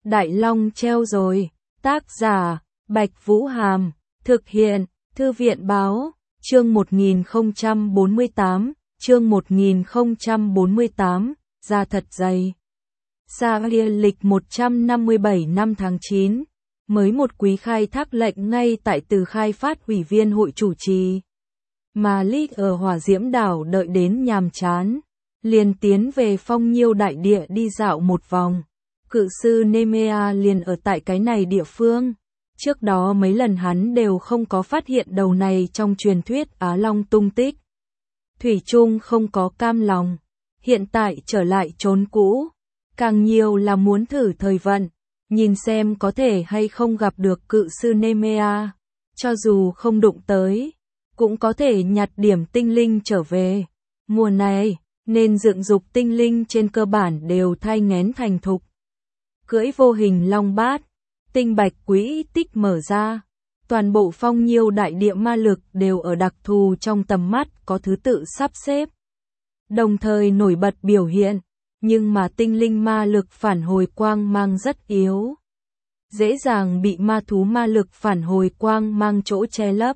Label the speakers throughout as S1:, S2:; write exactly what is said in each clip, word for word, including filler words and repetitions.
S1: Đại Long treo rồi. Tác giả, Bạch Vũ Hàm. Thực hiện, Thư viện Báo. Chương một nghìn không trăm bốn mươi tám. Chương một nghìn không trăm bốn mươi tám. Da thật dày. Sa-ria lịch một trăm năm mươi bảy năm tháng chín. Mới một quý khai thác lệnh ngay tại từ khai phát ủy viên hội chủ trì. Mà Lý ở Hỏa Diễm Đảo đợi đến nhàm chán. Liền tiến về Phong Nhiêu đại địa đi dạo một vòng. Cự sư Nemea liền ở tại cái này địa phương. Trước đó mấy lần hắn đều không có phát hiện đầu này trong truyền thuyết Á Long tung tích. Thủy chung không có cam lòng. Hiện tại trở lại chốn cũ. Càng nhiều là muốn thử thời vận. Nhìn xem có thể hay không gặp được cự sư Nemea. Cho dù không đụng tới, cũng có thể nhặt điểm tinh linh trở về. Mùa này, nên dựng dục tinh linh trên cơ bản đều thai nghén thành thục. Cưỡi vô hình long bát, tinh bạch quỹ tích mở ra. Toàn bộ Phong Nhiêu đại địa ma lực đều ở đặc thù trong tầm mắt có thứ tự sắp xếp. Đồng thời nổi bật biểu hiện, nhưng mà tinh linh ma lực phản hồi quang mang rất yếu. Dễ dàng bị ma thú ma lực phản hồi quang mang chỗ che lấp.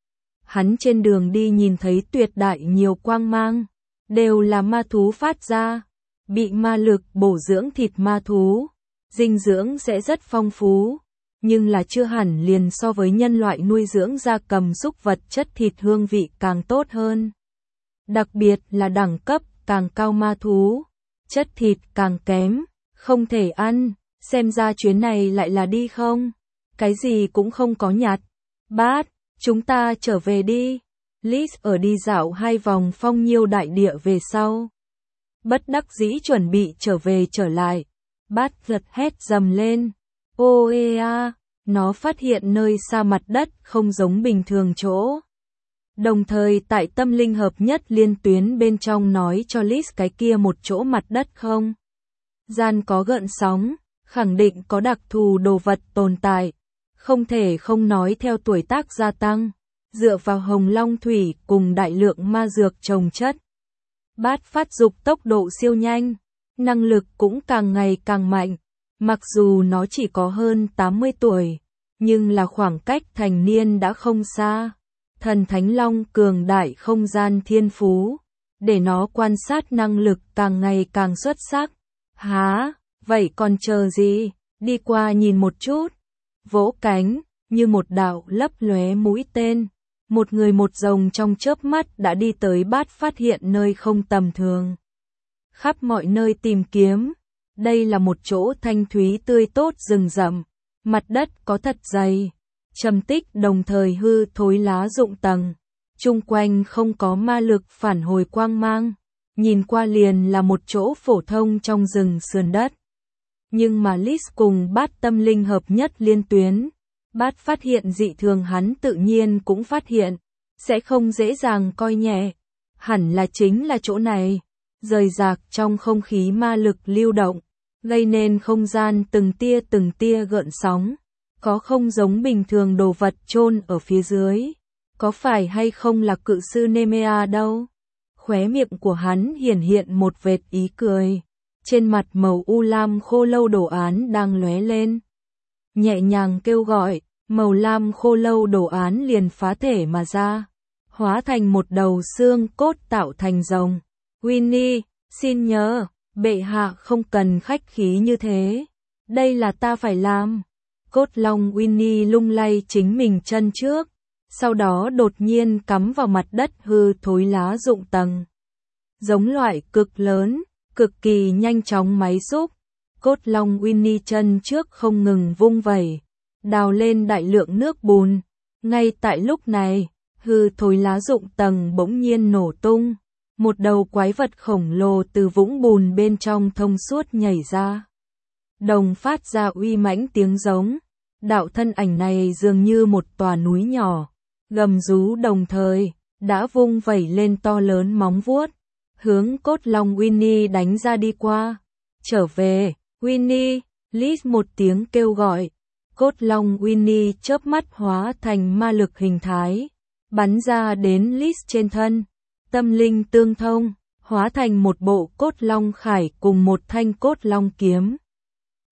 S1: Hắn trên đường đi nhìn thấy tuyệt đại nhiều quang mang, đều là ma thú phát ra. Bị ma lực bổ dưỡng thịt ma thú, dinh dưỡng sẽ rất phong phú, nhưng là chưa hẳn liền so với nhân loại nuôi dưỡng gia cầm súc vật chất thịt hương vị càng tốt hơn. Đặc biệt là đẳng cấp càng cao ma thú, chất thịt càng kém, không thể ăn. Xem ra chuyến này lại là đi không? Cái gì cũng không có nhặt. Bát, chúng ta trở về đi. Liz ở đi dạo hai vòng Phong Nhiêu đại địa về sau. Bất đắc dĩ chuẩn bị trở về trở lại. Bát giật hét dầm lên. Ô ê a, nó phát hiện nơi xa mặt đất không giống bình thường chỗ. Đồng thời tại tâm linh hợp nhất liên tuyến bên trong nói cho Liz cái kia một chỗ mặt đất không gian có gợn sóng. Khẳng định có đặc thù đồ vật tồn tại, không thể không nói theo tuổi tác gia tăng, dựa vào hồng long thủy cùng đại lượng ma dược trồng chất. Bát phát dục tốc độ siêu nhanh, năng lực cũng càng ngày càng mạnh, mặc dù nó chỉ có hơn tám mươi tuổi, nhưng là khoảng cách thành niên đã không xa. Thần Thánh Long cường đại không gian thiên phú, để nó quan sát năng lực càng ngày càng xuất sắc. Há! Vậy còn chờ gì, đi qua nhìn một chút. Vỗ cánh, như một đạo lấp lóe mũi tên. Một người một rồng trong chớp mắt đã đi tới Bát phát hiện nơi không tầm thường. Khắp mọi nơi tìm kiếm. Đây là một chỗ thanh thúy tươi tốt rừng rậm. Mặt đất có thật dày. Trầm tích đồng thời hư thối lá rụng tầng. Chung quanh không có ma lực phản hồi quang mang. Nhìn qua liền là một chỗ phổ thông trong rừng sườn đất. Nhưng mà Liz cùng Bát tâm linh hợp nhất liên tuyến. Bát phát hiện dị thường hắn tự nhiên cũng phát hiện. Sẽ không dễ dàng coi nhẹ. Hẳn là chính là chỗ này. Rời rạc trong không khí ma lực lưu động. Gây nên không gian từng tia từng tia gợn sóng. Có không giống bình thường đồ vật chôn ở phía dưới. Có phải hay không là cự sư Nemea đâu? Khóe miệng của hắn hiển hiện một vệt ý cười. Trên mặt màu u lam khô lâu đồ án đang lóe lên. Nhẹ nhàng kêu gọi, màu lam khô lâu đồ án liền phá thể mà ra. Hóa thành một đầu xương cốt tạo thành rồng. Winnie, xin nhớ, bệ hạ không cần khách khí như thế. Đây là ta phải làm. Cốt long Winnie lung lay chính mình chân trước. Sau đó đột nhiên cắm vào mặt đất hư thối lá rụng tầng. Giống loại cực lớn. Cực kỳ nhanh chóng máy xúc, cốt long Winnie chân trước không ngừng vung vẩy, đào lên đại lượng nước bùn. Ngay tại lúc này, hư thối lá rụng tầng bỗng nhiên nổ tung, một đầu quái vật khổng lồ từ vũng bùn bên trong thông suốt nhảy ra. Đồng phát ra uy mãnh tiếng giống, đạo thân ảnh này dường như một tòa núi nhỏ, gầm rú đồng thời, đã vung vẩy lên to lớn móng vuốt. Hướng cốt long Winnie đánh ra đi qua. Trở về, Winnie, Liz một tiếng kêu gọi. Cốt long Winnie chớp mắt hóa thành ma lực hình thái. Bắn ra đến Liz trên thân. Tâm linh tương thông, hóa thành một bộ cốt long khải cùng một thanh cốt long kiếm.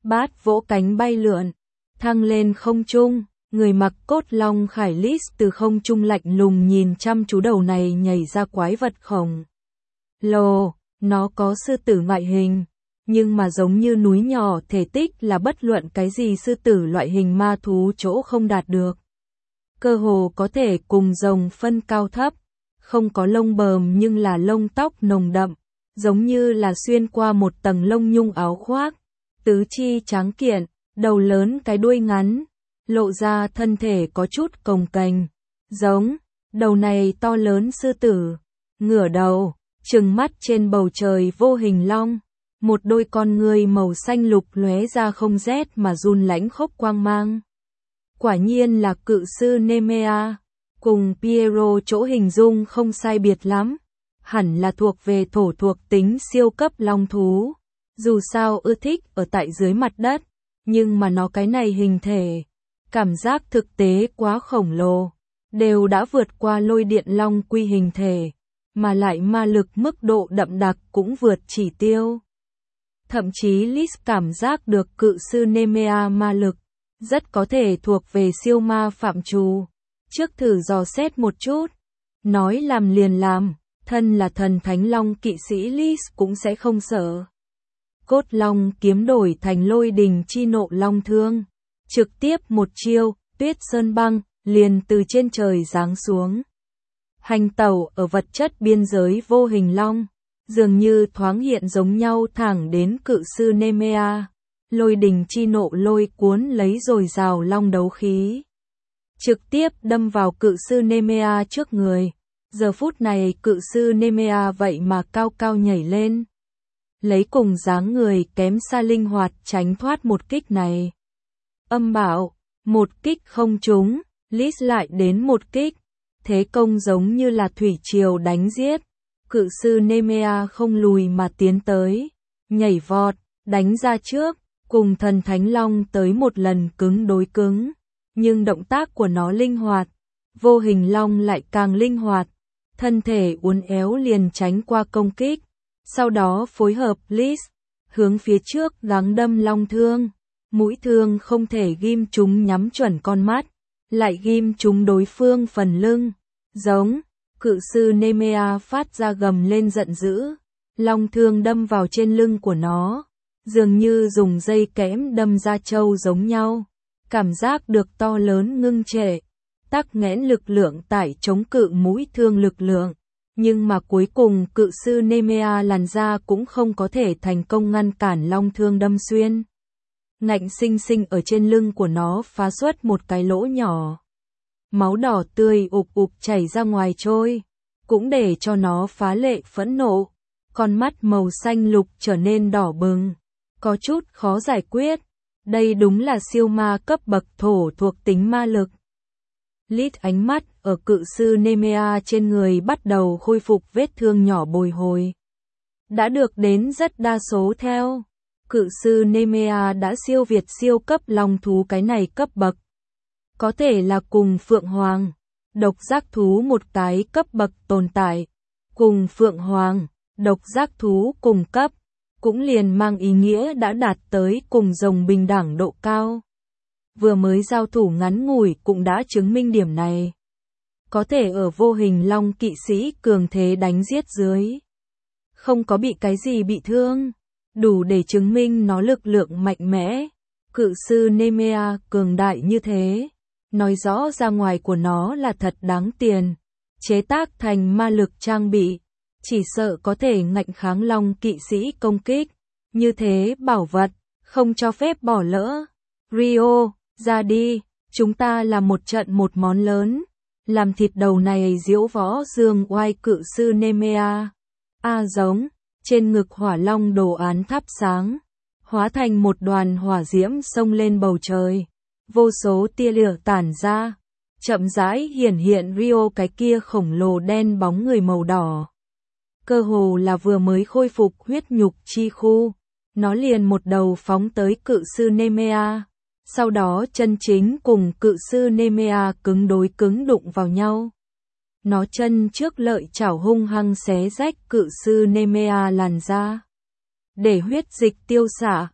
S1: bát vỗ cánh bay lượn, thăng lên không trung, người mặc cốt long khải Lis từ không trung lạnh lùng nhìn chăm chú đầu này nhảy ra quái vật khổng lồ, nó có sư tử ngoại hình, nhưng mà giống như núi nhỏ, thể tích là bất luận cái gì sư tử loại hình ma thú chỗ không đạt được. Cơ hồ có thể cùng rồng phân cao thấp, không có lông bờm nhưng là lông tóc nồng đậm, giống như là xuyên qua một tầng lông nhung áo khoác, tứ chi tráng kiện, đầu lớn cái đuôi ngắn, lộ ra thân thể có chút cồng kềnh, giống đầu này to lớn sư tử, ngửa đầu, trừng mắt trên bầu trời vô hình long, một đôi con ngươi màu xanh lục lóe ra không rét mà run lãnh khốc quang mang. Quả nhiên là cự sư Nemea, cùng Piero chỗ hình dung không sai biệt lắm, hẳn là thuộc về thổ thuộc tính siêu cấp long thú. Dù sao ưa thích ở tại dưới mặt đất, nhưng mà nó cái này hình thể, cảm giác thực tế quá khổng lồ, đều đã vượt qua lôi điện long quy hình thể, mà lại ma lực mức độ đậm đặc cũng vượt chỉ tiêu. Thậm chí Lis cảm giác được cự sư Nemea ma lực, rất có thể thuộc về siêu ma phạm trù. Trước thử dò xét một chút, nói làm liền làm, thân là thần thánh long kỵ sĩ Lis cũng sẽ không sợ. Cốt long kiếm đổi thành lôi đình chi nộ long thương, trực tiếp một chiêu, tuyết sơn băng, liền từ trên trời giáng xuống. Hành tẩu ở vật chất biên giới vô hình long, dường như thoáng hiện giống nhau thẳng đến cự sư Nemea, lôi đình chi nộ lôi cuốn lấy dồi dào long đấu khí. Trực tiếp đâm vào cự sư Nemea trước người, giờ phút này cự sư Nemea vậy mà cao cao nhảy lên. Lấy cùng dáng người kém xa linh hoạt tránh thoát một kích này. Âm bảo, một kích không trúng, Lis lại đến một kích, thế công giống như là thủy triều đánh giết. Cự sư Nemea không lùi mà tiến tới, nhảy vọt, đánh ra trước, cùng thần thánh long tới một lần cứng đối cứng, nhưng động tác của nó linh hoạt, vô hình long lại càng linh hoạt, thân thể uốn éo liền tránh qua công kích, sau đó phối hợp Lis, hướng phía trước gắng đâm long thương, mũi thương không thể ghim trúng nhắm chuẩn con mắt, lại ghim trúng đối phương phần lưng, giống. Cự sư Nemea phát ra gầm lên giận dữ, long thương đâm vào trên lưng của nó, dường như dùng dây kẽm đâm ra trâu giống nhau, cảm giác được to lớn ngưng trệ, tắc nghẽn lực lượng tải chống cự mũi thương lực lượng, nhưng mà cuối cùng cự sư Nemea làn ra cũng không có thể thành công ngăn cản long thương đâm xuyên. Ngạnh sinh sinh ở trên lưng của nó phá xuất một cái lỗ nhỏ. Máu đỏ tươi ục ục chảy ra ngoài trôi, cũng để cho nó phá lệ phẫn nộ, con mắt màu xanh lục trở nên đỏ bừng, có chút khó giải quyết, đây đúng là siêu ma cấp bậc thổ thuộc tính ma lực. Lis ánh mắt ở cự sư Nemea trên người bắt đầu khôi phục vết thương nhỏ bồi hồi. Đã được đến rất đa số theo, cự sư Nemea đã siêu việt siêu cấp long thú cái này cấp bậc. Có thể là cùng Phượng Hoàng, độc giác thú một cái cấp bậc tồn tại, cùng Phượng Hoàng, độc giác thú cùng cấp, cũng liền mang ý nghĩa đã đạt tới cùng rồng bình đẳng độ cao. Vừa mới giao thủ ngắn ngủi cũng đã chứng minh điểm này. Có thể ở vô hình long kỵ sĩ cường thế đánh giết dưới, không có bị cái gì bị thương, đủ để chứng minh nó lực lượng mạnh mẽ. Cự sư Nemea cường đại như thế, nói rõ ra ngoài của nó là thật đáng tiền, chế tác thành ma lực trang bị, chỉ sợ có thể ngạnh kháng long kỵ sĩ công kích, như thế bảo vật, không cho phép bỏ lỡ. Rio, ra đi, chúng ta làm một trận một món lớn, làm thịt đầu này diễu võ dương oai cự sư Nemea. A giống, trên ngực hỏa long đồ án thắp sáng, hóa thành một đoàn hỏa diễm xông lên bầu trời. Vô số tia lửa tản ra, chậm rãi hiển hiện Rio cái kia khổng lồ đen bóng người màu đỏ. Cơ hồ là vừa mới khôi phục huyết nhục chi khu, nó liền một đầu phóng tới cự sư Nemea, sau đó chân chính cùng cự sư Nemea cứng đối cứng đụng vào nhau. Nó chân trước lợi chảo hung hăng xé rách cự sư Nemea làn ra, để huyết dịch tiêu xả.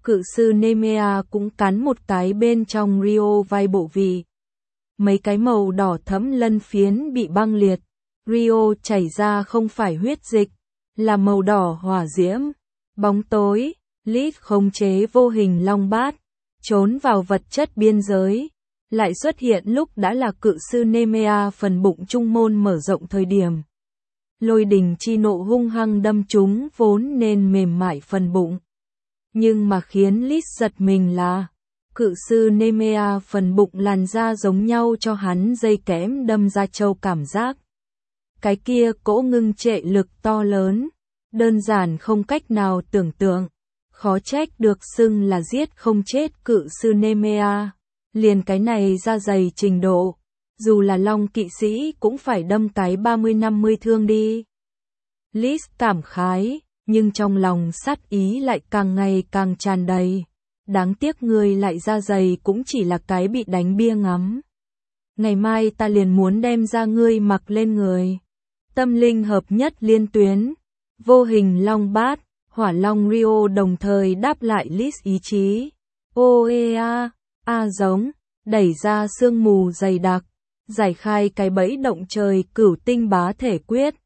S1: cự sư Nemea cũng cắn một cái bên trong Rio vai bộ vị. Mấy cái màu đỏ thẫm lân phiến bị băng liệt. Rio chảy ra không phải huyết dịch, là màu đỏ hỏa diễm. Bóng tối, Lis khống chế vô hình long bát, trốn vào vật chất biên giới. Lại xuất hiện lúc đã là cự sư Nemea phần bụng trung môn mở rộng thời điểm. Lôi đình chi nộ hung hăng đâm chúng vốn nên mềm mại phần bụng. Nhưng mà khiến Lis giật mình là, cự sư Nemea phần bụng làn da giống nhau cho hắn dây kẽm đâm ra châu cảm giác. Cái kia cỗ ngưng trệ lực to lớn, đơn giản không cách nào tưởng tượng. Khó trách được xưng là giết không chết cự sư Nemea. Liền cái này ra dày trình độ, dù là long kỵ sĩ cũng phải đâm cái ba mươi năm mươi thương đi. Lis cảm khái, nhưng trong lòng sát ý lại càng ngày càng tràn đầy. Đáng tiếc người lại ra dày cũng chỉ là cái bị đánh bia ngắm. Ngày mai ta liền muốn đem ra ngươi mặc lên người. Tâm linh hợp nhất liên tuyến, vô hình long bát, hỏa long Rio đồng thời đáp lại Lis ý chí. Oea, a giống, đẩy ra sương mù dày đặc, giải khai cái bẫy động trời cửu tinh bá thể quyết.